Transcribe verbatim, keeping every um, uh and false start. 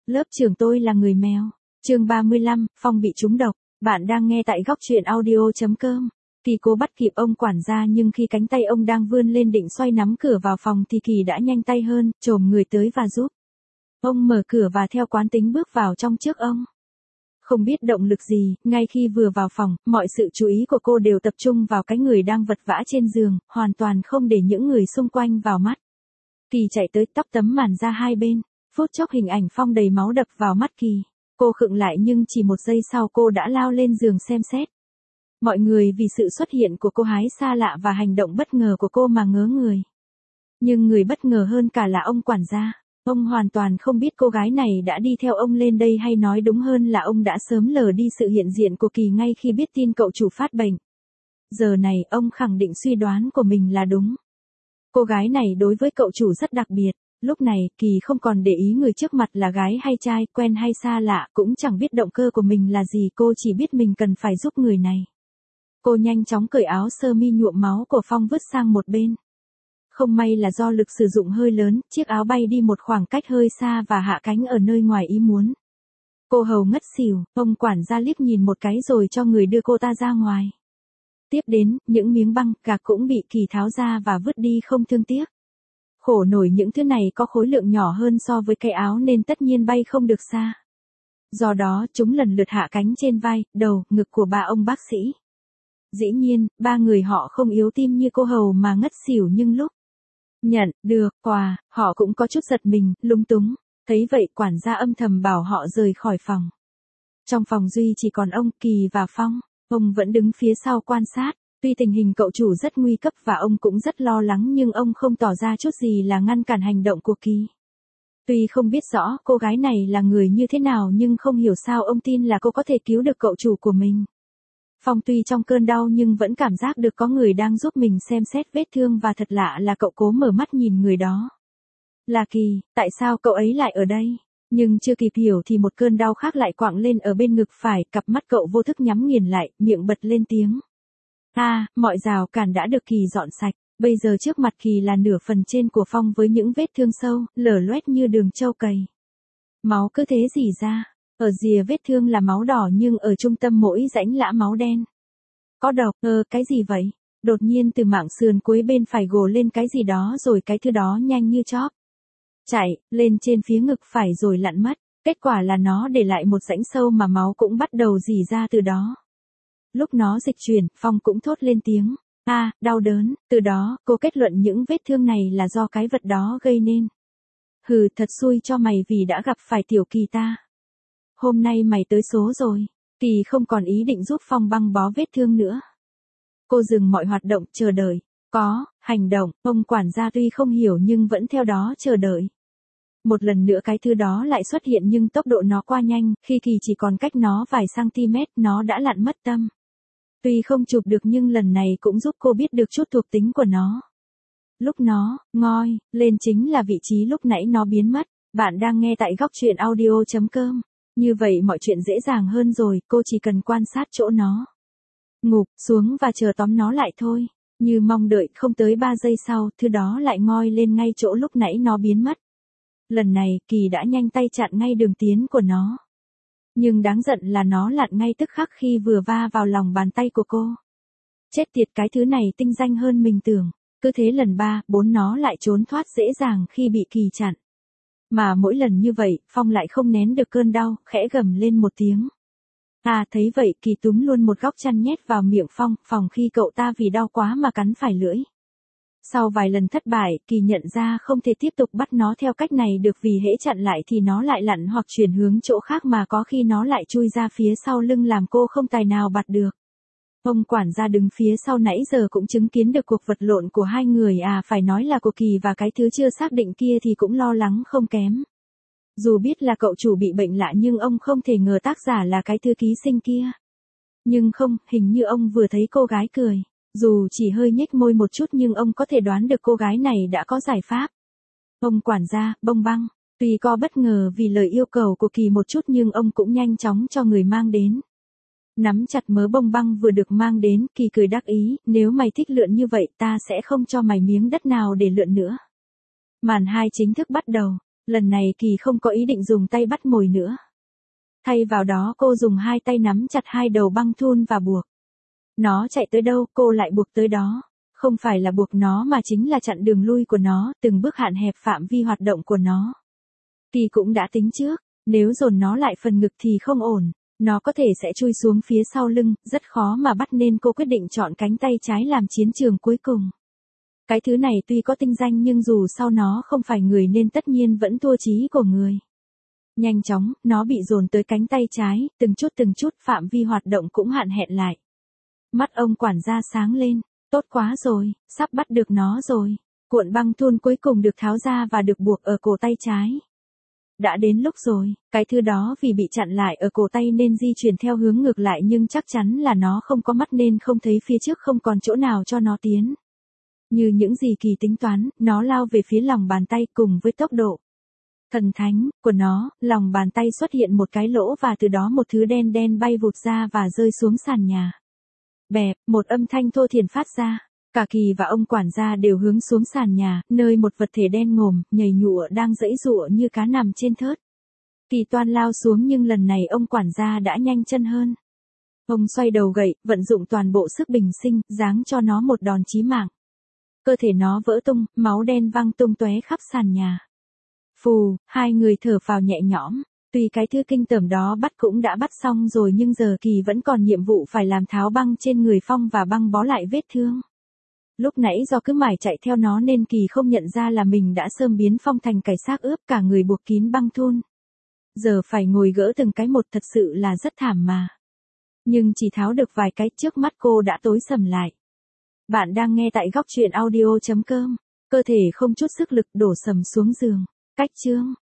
Lớp trưởng tôi là người mèo. Chương ba mươi lăm, Phong bị trúng độc. Bạn đang nghe tại góc truyện audio chấm com. Kỳ cố bắt kịp ông quản gia nhưng khi cánh tay ông đang vươn lên định xoay nắm cửa vào phòng thì Kỳ đã nhanh tay hơn, chồm người tới và giúp. Ông mở cửa và theo quán tính bước vào trong trước ông. Không biết động lực gì, ngay khi vừa vào phòng, mọi sự chú ý của cô đều tập trung vào cái người đang vật vã trên giường, hoàn toàn không để những người xung quanh vào mắt. Kỳ chạy tới tóc tấm màn ra hai bên, phút chốc hình ảnh Phong đầy máu đập vào mắt Kỳ. Cô khựng lại nhưng chỉ một giây sau cô đã lao lên giường xem xét. Mọi người vì sự xuất hiện của cô gái xa lạ và hành động bất ngờ của cô mà ngớ người. Nhưng người bất ngờ hơn cả là ông quản gia. Ông hoàn toàn không biết cô gái này đã đi theo ông lên đây, hay nói đúng hơn là ông đã sớm lờ đi sự hiện diện của Kỳ ngay khi biết tin cậu chủ phát bệnh. Giờ này ông khẳng định suy đoán của mình là đúng. Cô gái này đối với cậu chủ rất đặc biệt. Lúc này, Kỳ không còn để ý người trước mặt là gái hay trai, quen hay xa lạ, cũng chẳng biết động cơ của mình là gì, cô chỉ biết mình cần phải giúp người này. Cô nhanh chóng cởi áo sơ mi nhuộm máu của Phong vứt sang một bên. Không may là do lực sử dụng hơi lớn, chiếc áo bay đi một khoảng cách hơi xa và hạ cánh ở nơi ngoài ý muốn. Cô hầu ngất xỉu, ông quản gia liếc nhìn một cái rồi cho người đưa cô ta ra ngoài. Tiếp đến, những miếng băng, gạc cũng bị Kỳ tháo ra và vứt đi không thương tiếc. Khổ nổi những thứ này có khối lượng nhỏ hơn so với cái áo nên tất nhiên bay không được xa. Do đó, chúng lần lượt hạ cánh trên vai, đầu, ngực của ba ông bác sĩ. Dĩ nhiên, ba người họ không yếu tim như cô hầu mà ngất xỉu, nhưng lúc nhận được quà, họ cũng có chút giật mình, lúng túng. Thấy vậy, quản gia âm thầm bảo họ rời khỏi phòng. Trong phòng duy chỉ còn ông, Kỳ và Phong. Ông vẫn đứng phía sau quan sát. Tuy tình hình cậu chủ rất nguy cấp và ông cũng rất lo lắng, nhưng ông không tỏ ra chút gì là ngăn cản hành động của Kỳ. Tuy không biết rõ cô gái này là người như thế nào, nhưng không hiểu sao ông tin là cô có thể cứu được cậu chủ của mình. Phong tuy trong cơn đau nhưng vẫn cảm giác được có người đang giúp mình xem xét vết thương, và thật lạ là cậu cố mở mắt nhìn người đó. Là Kỳ, tại sao cậu ấy lại ở đây? Nhưng chưa kịp hiểu thì một cơn đau khác lại quặn lên ở bên ngực phải, cặp mắt cậu vô thức nhắm nghiền lại, miệng bật lên tiếng. À, mọi rào cản đã được Kỳ dọn sạch, bây giờ trước mặt Kỳ là nửa phần trên của Phong với những vết thương sâu, lở loét như đường trâu cày. Máu cứ thế rỉ ra, ở rìa vết thương là máu đỏ nhưng ở trung tâm mỗi rãnh lã máu đen. Có độc, ơ, cái gì vậy? Đột nhiên từ mảng sườn cuối bên phải gồ lên cái gì đó, rồi cái thứ đó nhanh như chóp chạy lên trên phía ngực phải rồi lặn mất. Kết quả là nó để lại một rãnh sâu mà máu cũng bắt đầu rỉ ra từ đó. Lúc nó dịch chuyển, Phong cũng thốt lên tiếng. A, à, đau đớn. Từ đó, cô kết luận những vết thương này là do cái vật đó gây nên. Hừ, thật xui cho mày vì đã gặp phải tiểu Kỳ ta. Hôm nay mày tới số rồi. Kỳ không còn ý định giúp Phong băng bó vết thương nữa. Cô dừng mọi hoạt động, chờ đợi. Có, hành động, ông quản gia tuy không hiểu nhưng vẫn theo đó chờ đợi. Một lần nữa cái thứ đó lại xuất hiện nhưng tốc độ nó quá nhanh, khi Kỳ chỉ còn cách nó vài cm, nó đã lặn mất tâm. Tuy không chụp được nhưng lần này cũng giúp cô biết được chút thuộc tính của nó. Lúc nó ngoi lên chính là vị trí lúc nãy nó biến mất. Bạn đang nghe tại góc truyện audio chấm com. Như vậy mọi chuyện dễ dàng hơn rồi, cô chỉ cần quan sát chỗ nó ngụp xuống và chờ tóm nó lại thôi. Như mong đợi, không tới ba giây sau, thứ đó lại ngoi lên ngay chỗ lúc nãy nó biến mất. Lần này, Kỳ đã nhanh tay chặn ngay đường tiến của nó. Nhưng đáng giận là nó lặn ngay tức khắc khi vừa va vào lòng bàn tay của cô. Chết tiệt, cái thứ này tinh danh hơn mình tưởng. Cứ thế lần ba, bốn nó lại trốn thoát dễ dàng khi bị Kỳ chặn. Mà mỗi lần như vậy, Phong lại không nén được cơn đau, khẽ gầm lên một tiếng. À, thấy vậy, Kỳ túm luôn một góc chăn nhét vào miệng Phong, phòng khi cậu ta vì đau quá mà cắn phải lưỡi. Sau vài lần thất bại, Kỳ nhận ra không thể tiếp tục bắt nó theo cách này được, vì hễ chặn lại thì nó lại lặn hoặc chuyển hướng chỗ khác, mà có khi nó lại chui ra phía sau lưng làm cô không tài nào bắt được. Ông quản gia đứng phía sau nãy giờ cũng chứng kiến được cuộc vật lộn của hai người, à phải nói là của Kỳ và cái thứ chưa xác định kia thì cũng lo lắng không kém. Dù biết là cậu chủ bị bệnh lạ nhưng ông không thể ngờ tác giả là cái thư ký sinh kia. Nhưng không, hình như ông vừa thấy cô gái cười. Dù chỉ hơi nhếch môi một chút nhưng ông có thể đoán được cô gái này đã có giải pháp. Ông quản gia, bông băng. Tuy có bất ngờ vì lời yêu cầu của Kỳ một chút nhưng ông cũng nhanh chóng cho người mang đến. Nắm chặt mớ bông băng vừa được mang đến, Kỳ cười đắc ý, nếu mày thích lượn như vậy ta sẽ không cho mày miếng đất nào để lượn nữa. Màn hai chính thức bắt đầu. Lần này Kỳ không có ý định dùng tay bắt mồi nữa. Thay vào đó cô dùng hai tay nắm chặt hai đầu băng thun và buộc. Nó chạy tới đâu, cô lại buộc tới đó. Không phải là buộc nó mà chính là chặn đường lui của nó, từng bước hạn hẹp phạm vi hoạt động của nó. Kỳ cũng đã tính trước, nếu dồn nó lại phần ngực thì không ổn. Nó có thể sẽ chui xuống phía sau lưng, rất khó mà bắt nên cô quyết định chọn cánh tay trái làm chiến trường cuối cùng. Cái thứ này tuy có tinh danh nhưng dù sau nó không phải người nên tất nhiên vẫn thua chí của người. Nhanh chóng, nó bị dồn tới cánh tay trái, từng chút từng chút phạm vi hoạt động cũng hạn hẹn lại. Mắt ông quản gia sáng lên, tốt quá rồi, sắp bắt được nó rồi. Cuộn băng thun cuối cùng được tháo ra và được buộc ở cổ tay trái. Đã đến lúc rồi, cái thứ đó vì bị chặn lại ở cổ tay nên di chuyển theo hướng ngược lại nhưng chắc chắn là nó không có mắt nên không thấy phía trước không còn chỗ nào cho nó tiến. Như những gì Kỳ tính toán, nó lao về phía lòng bàn tay cùng với tốc độ thần thánh của nó, lòng bàn tay xuất hiện một cái lỗ và từ đó một thứ đen đen bay vụt ra và rơi xuống sàn nhà. Bẹp, một âm thanh thô thiển phát ra. Cả Kỳ và ông quản gia đều hướng xuống sàn nhà, nơi một vật thể đen ngòm, nhầy nhụa đang giãy giụa như cá nằm trên thớt. Kỳ toan lao xuống nhưng lần này ông quản gia đã nhanh chân hơn. Ông xoay đầu gậy, vận dụng toàn bộ sức bình sinh, giáng cho nó một đòn chí mạng. Cơ thể nó vỡ tung, máu đen văng tung tóe khắp sàn nhà. Phù, hai người thở phào nhẹ nhõm. Tuy cái thứ kinh tởm đó bắt cũng đã bắt xong rồi nhưng giờ Kỳ vẫn còn nhiệm vụ phải làm tháo băng trên người Phong và băng bó lại vết thương. Lúc nãy do cứ mải chạy theo nó nên Kỳ không nhận ra là mình đã sớm biến Phong thành cái xác ướp cả người buộc kín băng thun. Giờ phải ngồi gỡ từng cái một thật sự là rất thảm mà. Nhưng chỉ tháo được vài cái trước mắt cô đã tối sầm lại. Bạn đang nghe tại góc truyện audio chấm com. Cơ thể không chút sức lực đổ sầm xuống giường. Cách chương.